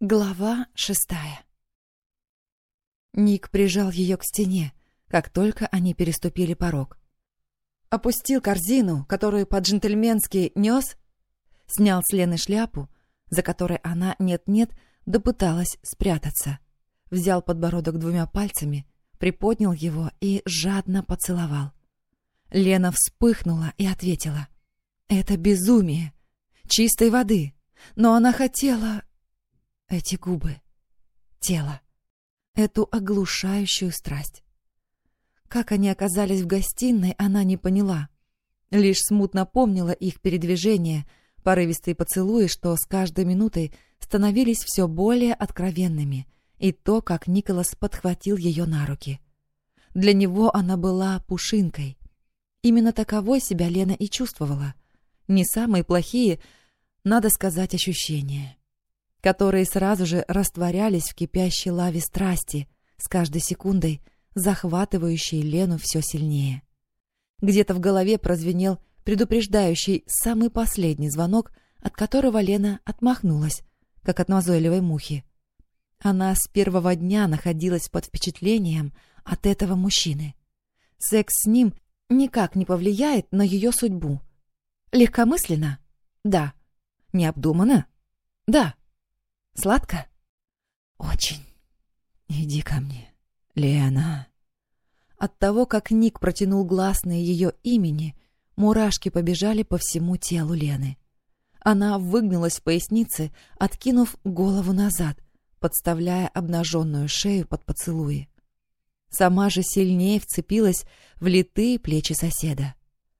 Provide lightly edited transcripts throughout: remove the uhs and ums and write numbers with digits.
Глава 6. Ник прижал ее к стене, как только они переступили порог. Опустил корзину, которую по-джентльменски нес, снял с Лены шляпу, за которой она нет-нет допыталась спрятаться, взял подбородок двумя пальцами, приподнял его и жадно поцеловал. Лена вспыхнула и ответила: «Это безумие, чистой воды, но она хотела...» Эти губы, тело, эту оглушающую страсть. Как они оказались в гостиной, она не поняла. Лишь смутно помнила их передвижения, порывистые поцелуи, что с каждой минутой становились все более откровенными, и то, как Николас подхватил ее на руки. Для него она была пушинкой. Именно таковой себя Лена и чувствовала. Не самые плохие, надо сказать, ощущения, которые сразу же растворялись в кипящей лаве страсти, с каждой секундой захватывающей Лену все сильнее. Где-то в голове прозвенел предупреждающий самый последний звонок, от которого Лена отмахнулась, как от назойливой мухи. Она с первого дня находилась под впечатлением от этого мужчины. Секс с ним никак не повлияет на ее судьбу. Легкомысленно? Да. Необдуманно? Да. Сладко? Очень. Иди ко мне, Лена. От того, как Ник протянул гласные ее имени, мурашки побежали по всему телу Лены. Она выгнулась в пояснице, откинув голову назад, подставляя обнаженную шею под поцелуи. Сама же сильнее вцепилась в литые плечи соседа.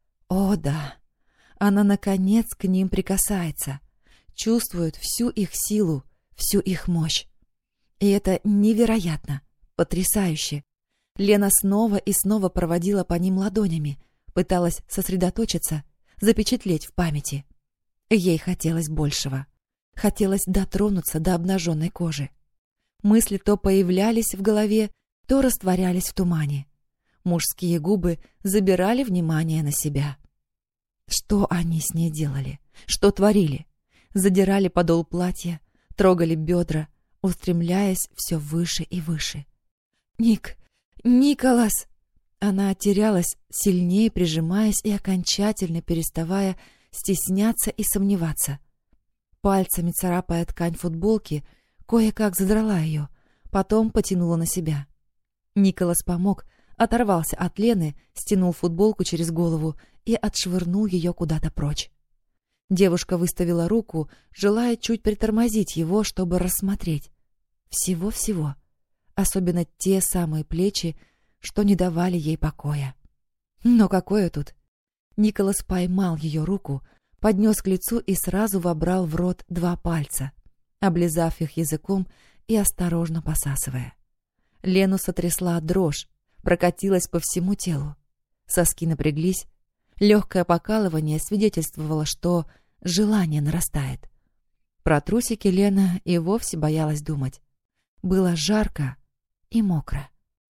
О, да, она, наконец, к ним прикасается, чувствует всю их силу, всю их мощь. И это невероятно, потрясающе. Лена снова и снова проводила по ним ладонями, пыталась сосредоточиться, запечатлеть в памяти. Ей хотелось большего. Хотелось дотронуться до обнаженной кожи. Мысли то появлялись в голове, то растворялись в тумане. Мужские губы забирали внимание на себя. Что они с ней делали? Что творили? Задирали подол платья, трогали бедра, устремляясь все выше и выше. «Ник! Николас!» Она терялась, сильнее прижимаясь и окончательно переставая стесняться и сомневаться. Пальцами царапая ткань футболки, кое-как задрала ее, потом потянула на себя. Николас помог, оторвался от Лены, стянул футболку через голову и отшвырнул ее куда-то прочь. Девушка выставила руку, желая чуть притормозить его, чтобы рассмотреть. Всего-всего. Особенно те самые плечи, что не давали ей покоя. Но какое тут? Николас поймал ее руку, поднес к лицу и сразу вобрал в рот 2 пальца, облизав их языком и осторожно посасывая. Лену сотрясла дрожь, прокатилась по всему телу. Соски напряглись. Легкое покалывание свидетельствовало, что желание нарастает. Про трусики Лена и вовсе боялась думать. Было жарко и мокро.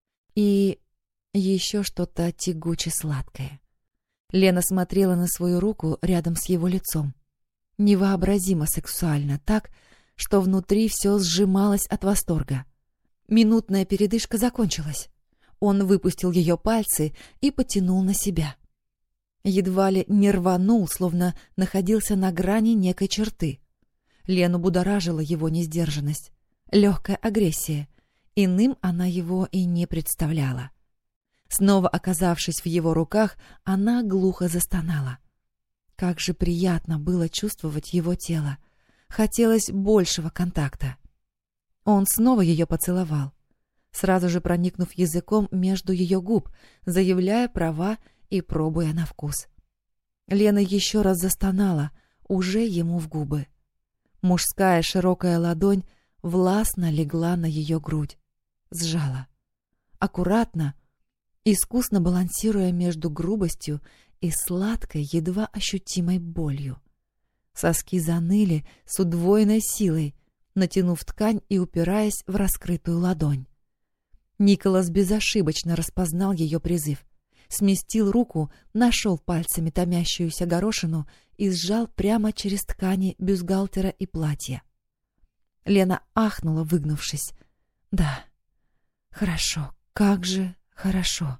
И еще что-то тягуче-сладкое. Лена смотрела на свою руку рядом с его лицом. Невообразимо сексуально, так, что внутри все сжималось от восторга. Минутная передышка закончилась. Он выпустил ее пальцы и потянул на себя. Едва ли не рванул, словно находился на грани некой черты. Лену будоражила его несдержанность, легкая агрессия. Иным она его и не представляла. Снова оказавшись в его руках, она глухо застонала. Как же приятно было чувствовать его тело. Хотелось большего контакта. Он снова ее поцеловал, сразу же проникнув языком между ее губ, заявляя права и пробуя на вкус. Лена еще раз застонала, уже ему в губы. Мужская широкая ладонь властно легла на ее грудь, сжала. Аккуратно, искусно балансируя между грубостью и сладкой, едва ощутимой болью. Соски заныли с удвоенной силой, натянув ткань и упираясь в раскрытую ладонь. Николас безошибочно распознал ее призыв, сместил руку, нашел пальцами томящуюся горошину и сжал прямо через ткани бюстгальтера и платья. Лена ахнула, выгнувшись. Да, хорошо, как же хорошо.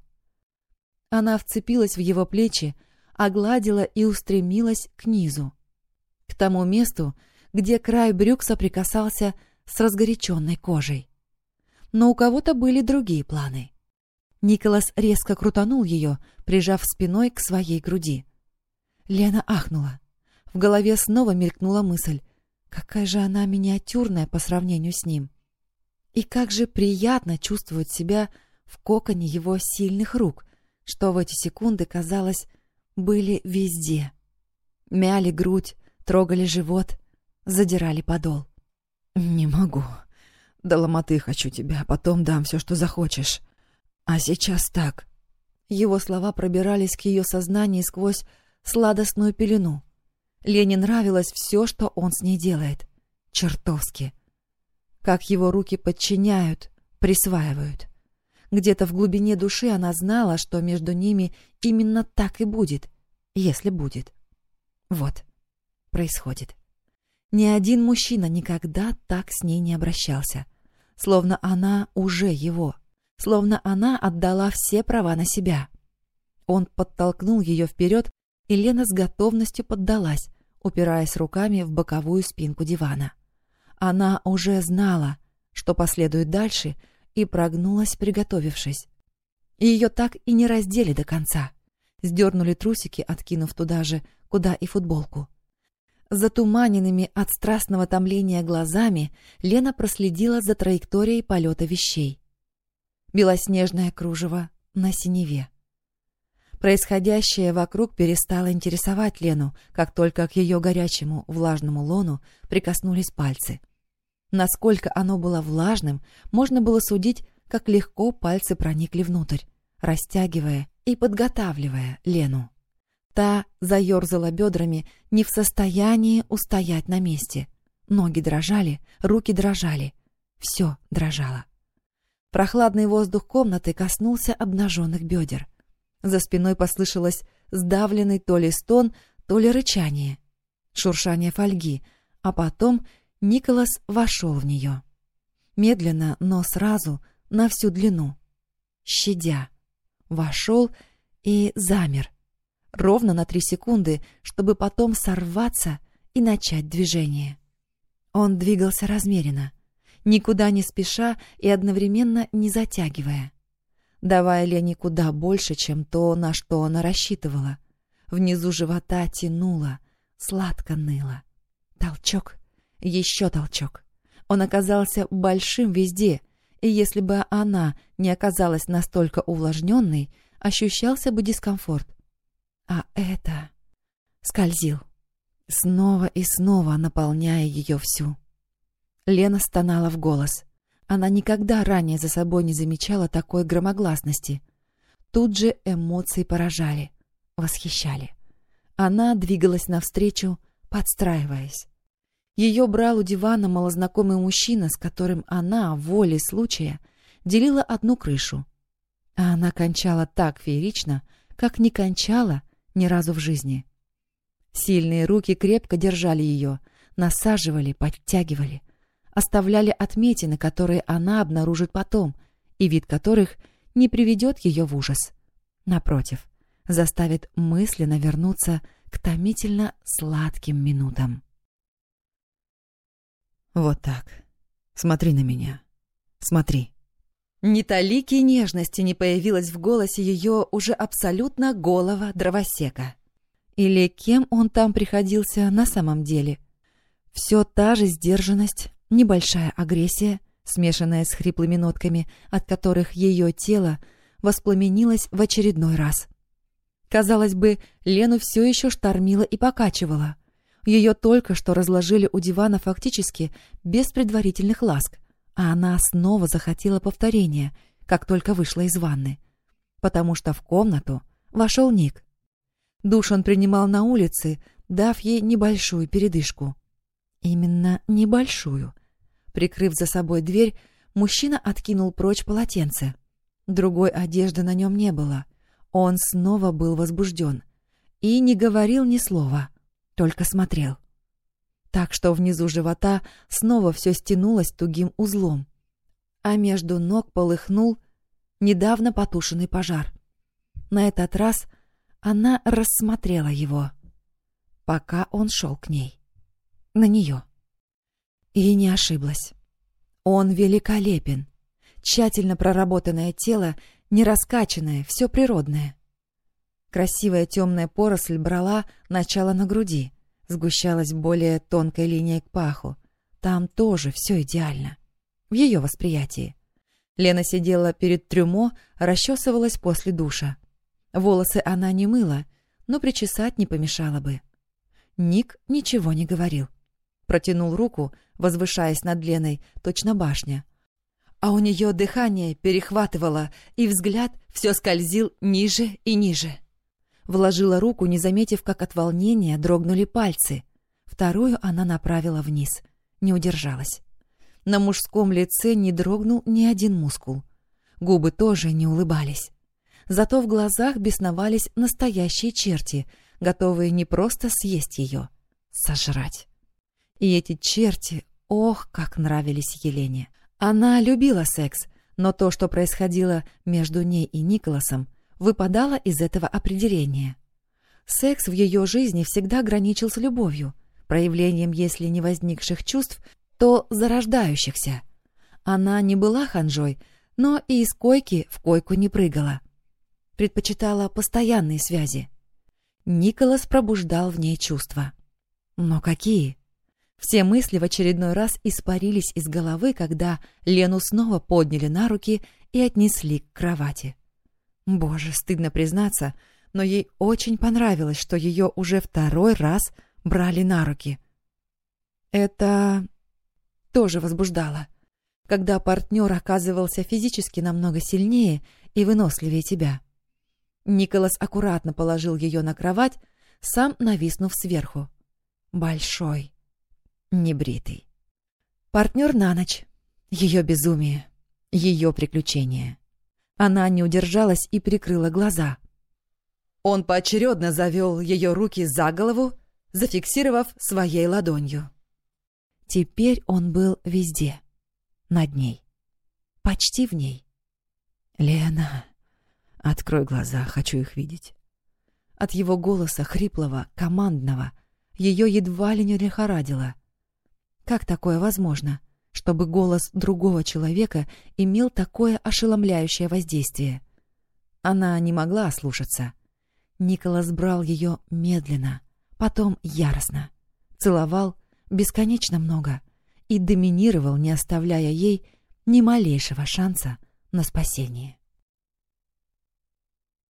Она вцепилась в его плечи, огладила и устремилась к низу, к тому месту, где край брюк соприкасался с разгоряченной кожей. Но у кого-то были другие планы. Николас резко крутанул ее, прижав спиной к своей груди. Лена ахнула. В голове снова мелькнула мысль: какая же она миниатюрная по сравнению с ним. И как же приятно чувствовать себя в коконе его сильных рук, что в эти секунды, казалось, были везде. Мяли грудь, трогали живот, задирали подол. «Не могу. До ломоты хочу тебя, потом дам все, что захочешь. А сейчас так». Его слова пробирались к ее сознанию сквозь сладостную пелену. Лене нравилось все, что он с ней делает. Чертовски. Как его руки подчиняют, присваивают. Где-то в глубине души она знала, что между ними именно так и будет, если будет. Вот, происходит. Ни один мужчина никогда так с ней не обращался. Словно она уже его. Словно она отдала все права на себя. Он подтолкнул ее вперед, и Лена с готовностью поддалась, упираясь руками в боковую спинку дивана. Она уже знала, что последует дальше, и прогнулась, приготовившись. Ее так и не раздели до конца. Сдернули трусики, откинув туда же, куда и футболку. Затуманенными от страстного томления глазами Лена проследила за траекторией полета вещей. Белоснежное кружево на синеве. Происходящее вокруг перестало интересовать Лену, как только к ее горячему влажному лону прикоснулись пальцы. Насколько оно было влажным, можно было судить, как легко пальцы проникли внутрь, растягивая и подготавливая Лену. Та заерзала бедрами, не в состоянии устоять на месте. Ноги дрожали, руки дрожали. Все дрожало. Прохладный воздух комнаты коснулся обнаженных бедер. За спиной послышалось сдавленный то ли стон, то ли рычание, шуршание фольги, а потом Николас вошел в нее. Медленно, но сразу, на всю длину. Щадя. Вошел и замер. Ровно на 3 секунды, чтобы потом сорваться и начать движение. Он двигался размеренно, никуда не спеша и одновременно не затягивая, давая Лене куда больше, чем то, на что она рассчитывала. Внизу живота тянуло, сладко ныло. Толчок, еще толчок. Он оказался большим везде, и если бы она не оказалась настолько увлажненной, ощущался бы дискомфорт. А это скользил, снова и снова наполняя ее всю. Лена стонала в голос. Она никогда ранее за собой не замечала такой громогласности. Тут же эмоции поражали, восхищали. Она двигалась навстречу, подстраиваясь. Ее брал у дивана малознакомый мужчина, с которым она, волей случая, делила одну крышу. А она кончала так феерично, как не кончала ни разу в жизни. Сильные руки крепко держали ее, насаживали, подтягивали, оставляли отметины, которые она обнаружит потом, и вид которых не приведет ее в ужас. Напротив, заставит мысленно вернуться к томительно сладким минутам. «Вот так. Смотри на меня. Смотри». Ни талики нежности не появилось в голосе ее уже абсолютно голого дровосека. Или кем он там приходился на самом деле? Все та же сдержанность, небольшая агрессия, смешанная с хриплыми нотками, от которых ее тело воспламенилось в очередной раз. Казалось бы, Лену все еще штормило и покачивало. Ее только что разложили у дивана фактически без предварительных ласк, а она снова захотела повторения, как только вышла из ванны. Потому что в комнату вошел Ник. Душ он принимал на улице, дав ей небольшую передышку. Именно небольшую. Прикрыв за собой дверь, мужчина откинул прочь полотенце. Другой одежды на нем не было. Он снова был возбужден. И не говорил ни слова, только смотрел. так что внизу живота снова все стянулось тугим узлом, а между ног полыхнул недавно потушенный пожар. На этот раз она рассмотрела его, пока он шел к ней, на нее. И не ошиблась. Он великолепен. Тщательно проработанное тело, не раскачанное, все природное. Красивая темная поросль брала начало на груди, сгущалась более тонкой линией к паху. Там тоже все идеально. В ее восприятии. Лена сидела перед трюмо, расчесывалась после душа. Волосы она не мыла, но причесать не помешало бы. Ник ничего не говорил. Протянул руку, возвышаясь над Леной, точно башня. А у нее дыхание перехватывало, и взгляд все скользил ниже и ниже. Вложила руку, не заметив, как от волнения дрогнули пальцы. Вторую она направила вниз. Не удержалась. На мужском лице не дрогнул ни один мускул. Губы тоже не улыбались. Зато в глазах бесновались настоящие черти, готовые не просто съесть ее, сожрать. И эти черти, ох, как нравились Елене. Она любила секс, но то, что происходило между ней и Николасом, выпадало из этого определения. Секс в ее жизни всегда граничил с любовью, проявлением, если не возникших чувств, то зарождающихся. Она не была ханжой, но и из койки в койку не прыгала. Предпочитала постоянные связи. Николас пробуждал в ней чувства. Но какие? Все мысли в очередной раз испарились из головы, когда Лену снова подняли на руки и отнесли к кровати. Боже, стыдно признаться, но ей очень понравилось, что ее уже второй раз брали на руки. Это тоже возбуждало, когда партнер оказывался физически намного сильнее и выносливее тебя. Николас аккуратно положил ее на кровать, сам нависнув сверху. Большой, небритый. Партнер на ночь. Ее безумие, ее приключение. Она не удержалась и прикрыла глаза. Он поочередно завел ее руки за голову, зафиксировав своей ладонью. Теперь он был везде. Над ней. Почти в ней. «Лена, открой глаза, хочу их видеть». От его голоса, хриплого, командного, ее едва ли не лихорадило. Как такое возможно, чтобы голос другого человека имел такое ошеломляющее воздействие? Она не могла ослушаться. Николас брал ее медленно, потом яростно. Целовал бесконечно много и доминировал, не оставляя ей ни малейшего шанса на спасение.